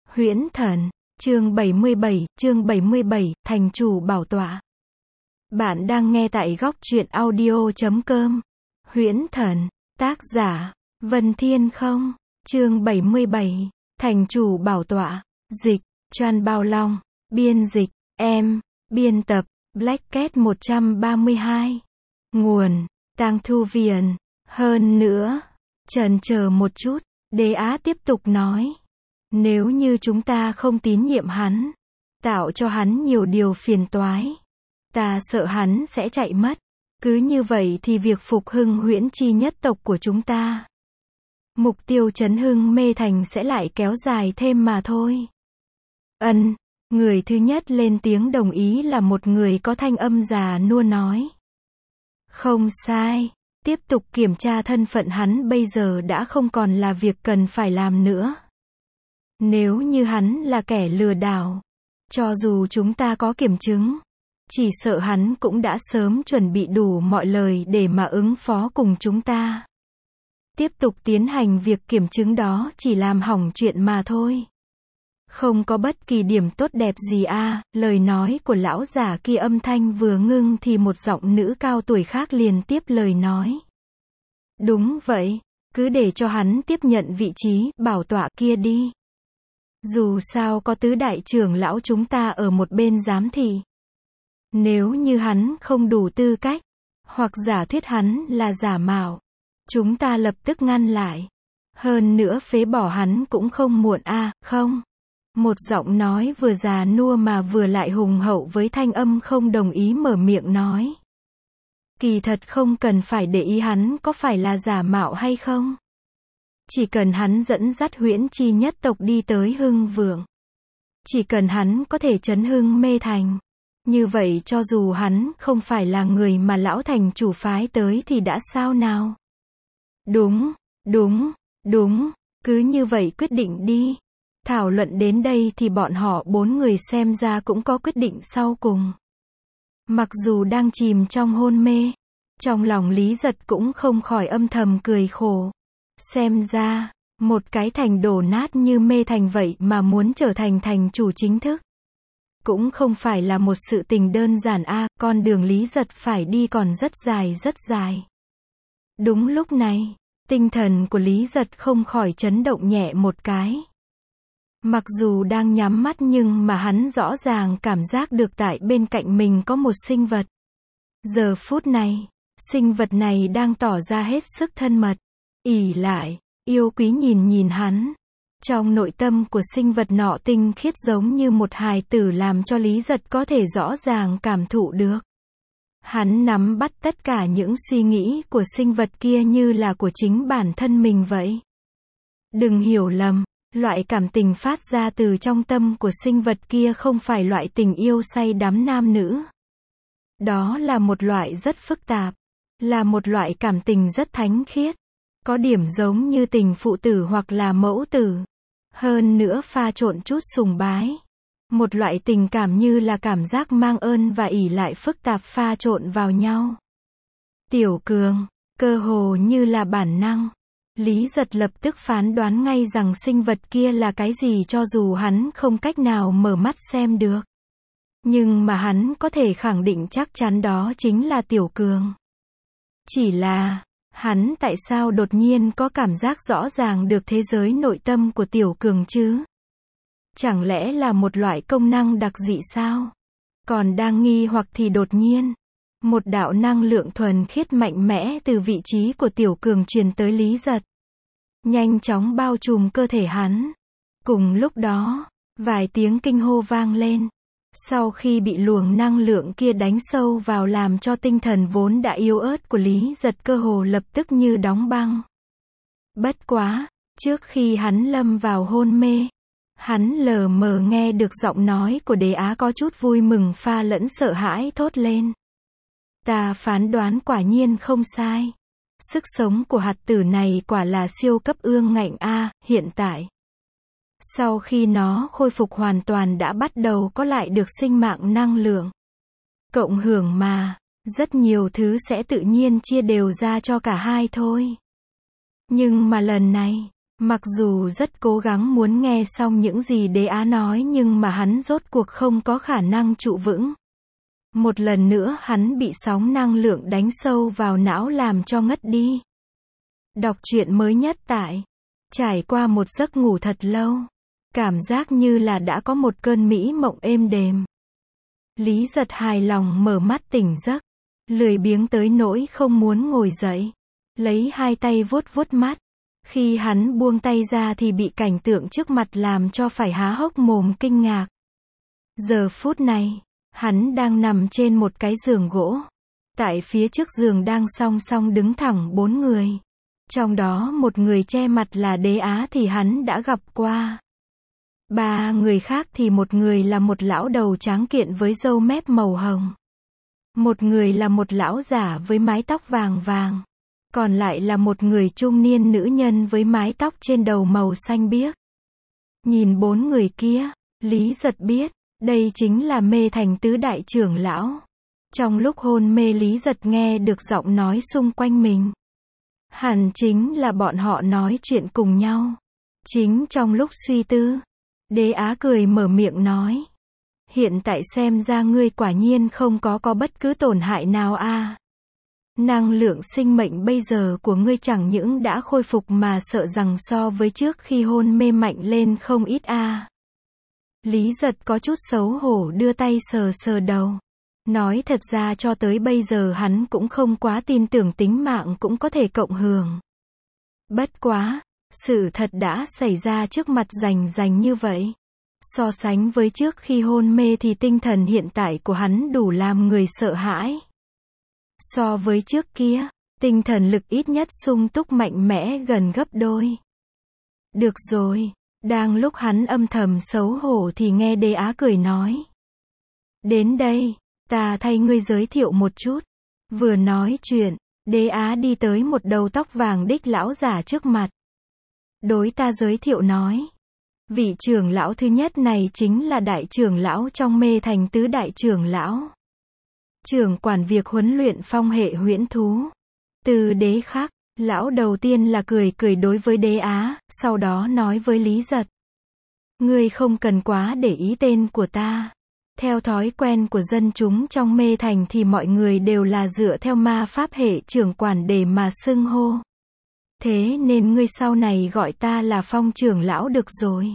Huyễn Thần, chương 77, thành chủ bảo tọa. Bạn đang nghe tại góc truyện audio.com. Huyễn Thần, tác giả, Vân Thiên Không, chương 77, thành chủ bảo tọa, dịch, Tran Bao Long, biên dịch, biên tập, Black Cat 132. Nguồn, Tang Thu Viền. Hơn nữa, chần chờ một chút, Đế Á tiếp tục nói. Nếu như chúng ta không tín nhiệm hắn, tạo cho hắn nhiều điều phiền toái, ta sợ hắn sẽ chạy mất. Cứ như vậy thì việc phục hưng Huyễn Chi nhất tộc của chúng ta, mục tiêu trấn hưng Mê Thành sẽ lại kéo dài thêm mà thôi. Người thứ nhất lên tiếng đồng ý là một người có thanh âm già nua nói. Không sai, tiếp tục kiểm tra thân phận hắn bây giờ đã không còn là việc cần phải làm nữa. Nếu như hắn là kẻ lừa đảo, cho dù chúng ta có kiểm chứng, chỉ sợ hắn cũng đã sớm chuẩn bị đủ mọi lời để mà ứng phó cùng chúng ta. Tiếp tục tiến hành việc kiểm chứng đó chỉ làm hỏng chuyện mà thôi. Không có bất kỳ điểm tốt đẹp gì à. Lời nói của lão giả kia âm thanh vừa ngưng thì một giọng nữ cao tuổi khác liền tiếp lời nói. Đúng vậy, cứ để cho hắn tiếp nhận vị trí bảo tọa kia đi. Dù sao có tứ đại trưởng lão chúng ta ở một bên giám thị. Nếu như hắn không đủ tư cách, hoặc giả thuyết hắn là giả mạo, chúng ta lập tức ngăn lại. Hơn nữa phế bỏ hắn cũng không muộn à, không? Một giọng nói vừa già nua mà vừa lại hùng hậu với thanh âm không đồng ý mở miệng nói. Kỳ thật không cần phải để ý hắn có phải là giả mạo hay không. Chỉ cần hắn dẫn dắt Huyễn Chi nhất tộc đi tới hưng vượng. Chỉ cần hắn có thể trấn hưng Mê Thành. Như vậy cho dù hắn không phải là người mà lão thành chủ phái tới thì đã sao nào? Đúng, cứ như vậy quyết định đi. Thảo luận đến đây thì bọn họ 4 người xem ra cũng có quyết định sau cùng. Mặc dù đang chìm trong hôn mê, trong lòng Lý Giật cũng không khỏi âm thầm cười khổ. Xem ra, một cái thành đổ nát như Mê Thành vậy mà muốn trở thành thành chủ chính thức, cũng không phải là một sự tình đơn giản a. Con đường Lý Giật phải đi còn rất dài. Đúng lúc này, tinh thần của Lý Giật không khỏi chấn động nhẹ một cái. Mặc dù đang nhắm mắt nhưng mà hắn rõ ràng cảm giác được tại bên cạnh mình có một sinh vật. Giờ phút này, sinh vật này đang tỏ ra hết sức thân mật, ỷ lại, yêu quý nhìn hắn. Trong nội tâm của sinh vật nọ tinh khiết giống như một hài tử làm cho Lý Giật có thể rõ ràng cảm thụ được. Hắn nắm bắt tất cả những suy nghĩ của sinh vật kia như là của chính bản thân mình vậy. Đừng hiểu lầm, loại cảm tình phát ra từ trong tâm của sinh vật kia không phải loại tình yêu say đắm nam nữ. Đó là một loại rất phức tạp, là một loại cảm tình rất thánh khiết. Có điểm giống như tình phụ tử hoặc là mẫu tử. Hơn nữa pha trộn chút sùng bái. Một loại tình cảm như là cảm giác mang ơn và ỷ lại phức tạp pha trộn vào nhau. Tiểu Cường, cơ hồ như là bản năng. Lý Giật lập tức phán đoán ngay rằng sinh vật kia là cái gì cho dù hắn không cách nào mở mắt xem được. Nhưng mà hắn có thể khẳng định chắc chắn đó chính là Tiểu Cường. Chỉ là, hắn tại sao đột nhiên có cảm giác rõ ràng được thế giới nội tâm của Tiểu Cường chứ? Chẳng lẽ là một loại công năng đặc dị sao? Còn đang nghi hoặc thì đột nhiên, một đạo năng lượng thuần khiết mạnh mẽ từ vị trí của Tiểu Cường truyền tới Lý Giật. Nhanh chóng bao trùm cơ thể hắn. Cùng lúc đó, vài tiếng kinh hô vang lên. Sau khi bị luồng năng lượng kia đánh sâu vào làm cho tinh thần vốn đã yếu ớt của Lý Giật cơ hồ lập tức như đóng băng. Bất quá, trước khi hắn lâm vào hôn mê, hắn lờ mờ nghe được giọng nói của Đế Á có chút vui mừng pha lẫn sợ hãi thốt lên. Ta phán đoán quả nhiên không sai. Sức sống của hạt tử này quả là siêu cấp ương ngạnh a. Hiện tại, sau khi nó khôi phục hoàn toàn đã bắt đầu có lại được sinh mạng năng lượng. Cộng hưởng mà, rất nhiều thứ sẽ tự nhiên chia đều ra cho cả hai thôi. Nhưng mà lần này, Mặc dù rất cố gắng muốn nghe xong những gì Đế Á nói nhưng mà hắn rốt cuộc không có khả năng trụ vững. Một lần nữa hắn bị sóng năng lượng đánh sâu vào não làm cho ngất đi. Đọc truyện mới nhất tại trải qua một giấc ngủ thật lâu. Cảm giác như là đã có một cơn mỹ mộng êm đềm. Lý Giật hài lòng mở mắt tỉnh giấc. Lười biếng tới nỗi không muốn ngồi dậy. Lấy hai tay vuốt vuốt mắt. Khi hắn buông tay ra thì bị cảnh tượng trước mặt làm cho phải há hốc mồm kinh ngạc. Giờ phút này, hắn đang nằm trên một cái giường gỗ. Tại phía trước giường đang song song đứng thẳng 4 người. Trong đó một người che mặt là Đế Á thì hắn đã gặp qua. 3 người khác thì một người là một lão đầu tráng kiện với râu mép màu hồng. Một người là một lão giả với mái tóc vàng vàng. Còn lại là một người trung niên nữ nhân với mái tóc trên đầu màu xanh biếc. Nhìn 4 người kia, Lý Giật biết, đây chính là Mê Thành tứ đại trưởng lão. Trong lúc hôn mê Lý Giật nghe được giọng nói xung quanh mình. Hẳn chính là bọn họ nói chuyện cùng nhau. Chính trong lúc suy tư, Đế Á cười mở miệng nói. Hiện tại xem ra ngươi quả nhiên không có bất cứ tổn hại nào a. Năng lượng sinh mệnh bây giờ của ngươi chẳng những đã khôi phục mà sợ rằng so với trước khi hôn mê mạnh lên không ít a. Lý Giật có chút xấu hổ đưa tay sờ sờ đầu. Nói thật ra cho tới bây giờ hắn cũng không quá tin tưởng tính mạng cũng có thể cộng hưởng. Bất quá, sự thật đã xảy ra trước mặt rành như vậy. So sánh với trước khi hôn mê thì tinh thần hiện tại của hắn đủ làm người sợ hãi. So với trước kia, tinh thần lực ít nhất sung túc mạnh mẽ gần gấp đôi. Được rồi, đang lúc hắn âm thầm xấu hổ thì nghe Đế Á cười nói. Đến đây, ta thay ngươi giới thiệu một chút. Vừa nói chuyện, Đế Á đi tới một đầu tóc vàng đích lão giả trước mặt. Đối ta giới thiệu nói. Vị trưởng lão thứ nhất này chính là đại trưởng lão trong Mê Thành tứ đại trưởng lão. Trưởng quản việc huấn luyện phong hệ huyễn thú. Từ Đế Khắc, lão đầu tiên là cười đối với Đế Á, sau đó nói với Lý Giật. Ngươi không cần quá để ý tên của ta. Theo thói quen của dân chúng trong Mê Thành thì mọi người đều là dựa theo ma pháp hệ trưởng quản để mà xưng hô. Thế nên ngươi sau này gọi ta là Phong trưởng lão được rồi.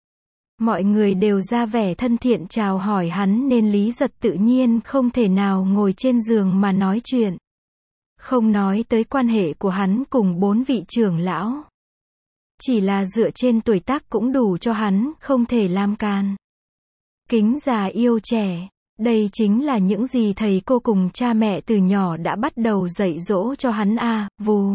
Mọi người đều ra vẻ thân thiện chào hỏi hắn nên Lý Giật tự nhiên không thể nào ngồi trên giường mà nói chuyện. Không nói tới quan hệ của hắn cùng 4 vị trưởng lão. Chỉ là dựa trên tuổi tác cũng đủ cho hắn không thể làm can. Kính già yêu trẻ, đây chính là những gì thầy cô cùng cha mẹ từ nhỏ đã bắt đầu dạy dỗ cho hắn a. Vù.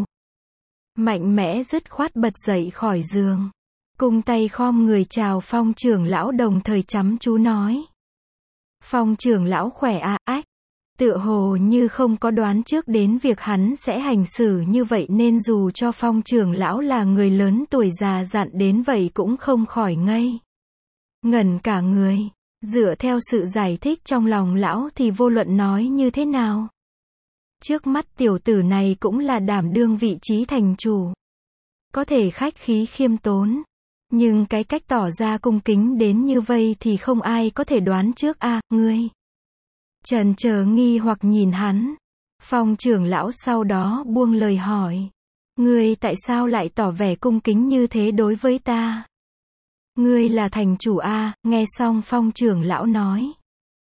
Mạnh mẽ dứt khoát bật dậy khỏi giường. Cung tay khom người chào Phong trưởng lão đồng thời chăm chú nói. Phong trưởng lão khỏe a. Ách. Tựa hồ như không có đoán trước đến việc hắn sẽ hành xử như vậy nên dù cho Phong trưởng lão là người lớn tuổi già dặn đến vậy cũng không khỏi ngây ngẩn cả người. Dựa theo sự giải thích trong lòng lão thì vô luận nói như thế nào, trước mắt tiểu tử này cũng là đảm đương vị trí thành chủ. Có thể khách khí khiêm tốn, nhưng cái cách tỏ ra cung kính đến như vây thì không ai có thể đoán trước a. Ngươi chần chờ nghi hoặc nhìn hắn. Phong trưởng lão sau đó buông lời hỏi. Ngươi tại sao lại tỏ vẻ cung kính như thế đối với ta? Ngươi là thành chủ a. Nghe xong Phong trưởng lão nói.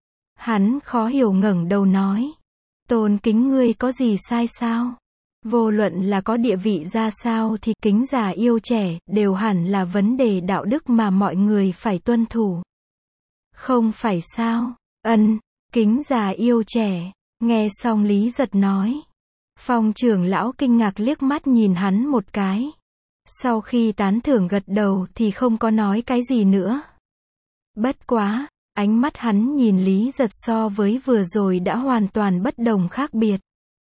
Hắn khó hiểu ngẩng đầu nói. Tôn kính ngươi có gì sai sao? Vô luận là có địa vị ra sao thì kính già yêu trẻ đều hẳn là vấn đề đạo đức mà mọi người phải tuân thủ. Không phải sao? Kính già yêu trẻ. Nghe xong Lý Giật nói. Phong trưởng lão kinh ngạc liếc mắt nhìn hắn một cái. Sau khi tán thưởng gật đầu thì không có nói cái gì nữa. Bất quá, ánh mắt hắn nhìn Lý Giật so với vừa rồi đã hoàn toàn bất đồng khác biệt.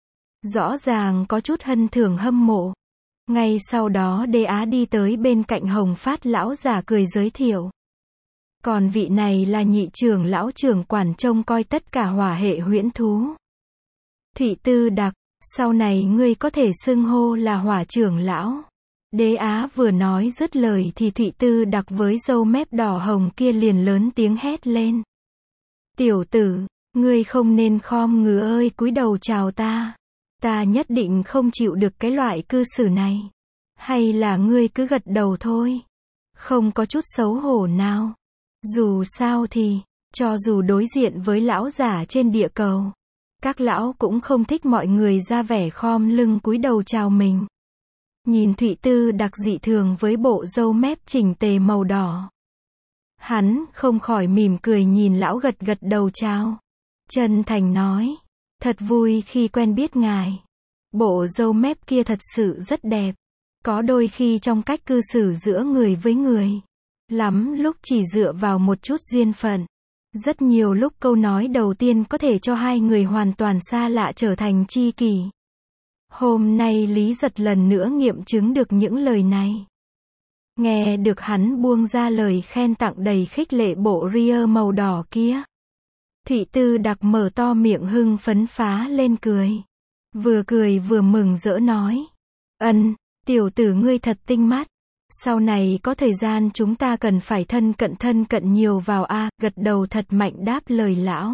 Rõ ràng có chút hân thưởng hâm mộ. Ngay sau đó Đế Á đi tới bên cạnh Hồng Phát lão giả cười giới thiệu. Còn vị này là nhị trưởng lão trưởng quản trông coi tất cả hỏa hệ huyễn thú. Thụy Tư Đặc, sau này ngươi có thể xưng hô là Hỏa trưởng lão. Đế Á vừa nói dứt lời thì Thụy Tư Đặc với râu mép đỏ hồng kia liền lớn tiếng hét lên. Tiểu tử, ngươi không nên khom người ơi cúi đầu chào ta. Ta nhất định không chịu được cái loại cư xử này. Hay là ngươi cứ gật đầu thôi. Không có chút xấu hổ nào. Dù sao thì, cho dù đối diện với lão giả trên địa cầu, các lão cũng không thích mọi người ra vẻ khom lưng cúi đầu chào mình. Nhìn Thụy Tư Đặc dị thường với bộ râu mép chỉnh tề màu đỏ. Hắn không khỏi mỉm cười nhìn lão gật gật đầu chào. Chân thành nói, thật vui khi quen biết ngài. Bộ râu mép kia thật sự rất đẹp. Có đôi khi trong cách cư xử giữa người với người, lắm lúc chỉ dựa vào một chút duyên phận. Rất nhiều lúc câu nói đầu tiên có thể cho hai người hoàn toàn xa lạ trở thành tri kỷ. Hôm nay Lý Giật lần nữa nghiệm chứng được những lời này. Nghe được hắn buông ra lời khen tặng đầy khích lệ bộ ria màu đỏ kia. Thụy Tư Đặc mở to miệng hưng phấn phá lên cười. Vừa cười vừa mừng rỡ nói. Tiểu tử ngươi thật tinh mắt. Sau này có thời gian chúng ta cần phải thân cận nhiều vào a. Gật đầu thật mạnh đáp lời lão.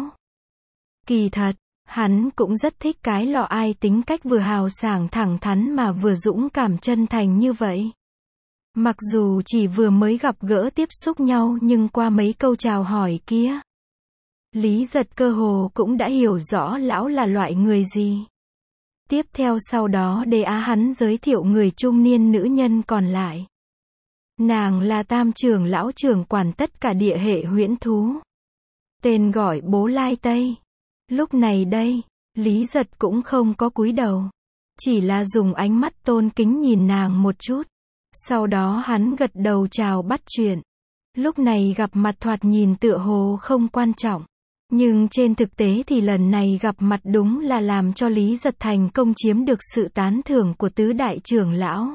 Kỳ thật, hắn cũng rất thích cái lọ ai tính cách vừa hào sảng thẳng thắn mà vừa dũng cảm chân thành như vậy. Mặc dù chỉ vừa mới gặp gỡ tiếp xúc nhau nhưng qua mấy câu chào hỏi kia, Lý Giật cơ hồ cũng đã hiểu rõ lão là loại người gì. Tiếp theo sau đó Đế Á hắn giới thiệu người trung niên nữ nhân còn lại. Nàng là Tam trưởng lão trưởng quản tất cả địa hệ huyễn thú. Tên gọi Bố Lai Tây. Lúc này đây, Lý Giật cũng không có cúi đầu. Chỉ là dùng ánh mắt tôn kính nhìn nàng một chút. Sau đó hắn gật đầu chào bắt chuyện. Lúc này gặp mặt thoạt nhìn tựa hồ không quan trọng. Nhưng trên thực tế thì lần này gặp mặt đúng là làm cho Lý Giật thành công chiếm được sự tán thưởng của tứ đại trưởng lão.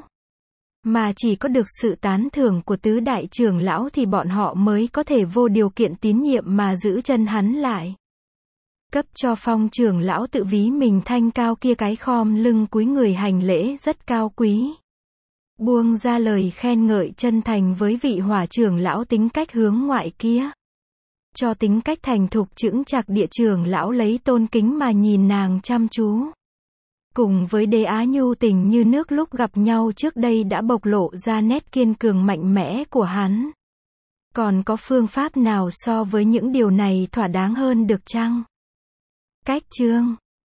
Mà chỉ có được sự tán thưởng của tứ đại trưởng lão thì bọn họ mới có thể vô điều kiện tín nhiệm mà giữ chân hắn lại. Cấp cho Phong trưởng lão tự ví mình thanh cao kia cái khom lưng cúi người hành lễ rất cao quý. Buông ra lời khen ngợi chân thành với vị Hỏa trưởng lão tính cách hướng ngoại kia. Cho tính cách thành thục chững chạc địa trưởng lão lấy tôn kính mà nhìn nàng chăm chú. Cùng với Đế Á nhu tình như nước lúc gặp nhau trước đây đã bộc lộ ra nét kiên cường mạnh mẽ của hắn. Còn có phương pháp nào so với những điều này thỏa đáng hơn được chăng? Cách chương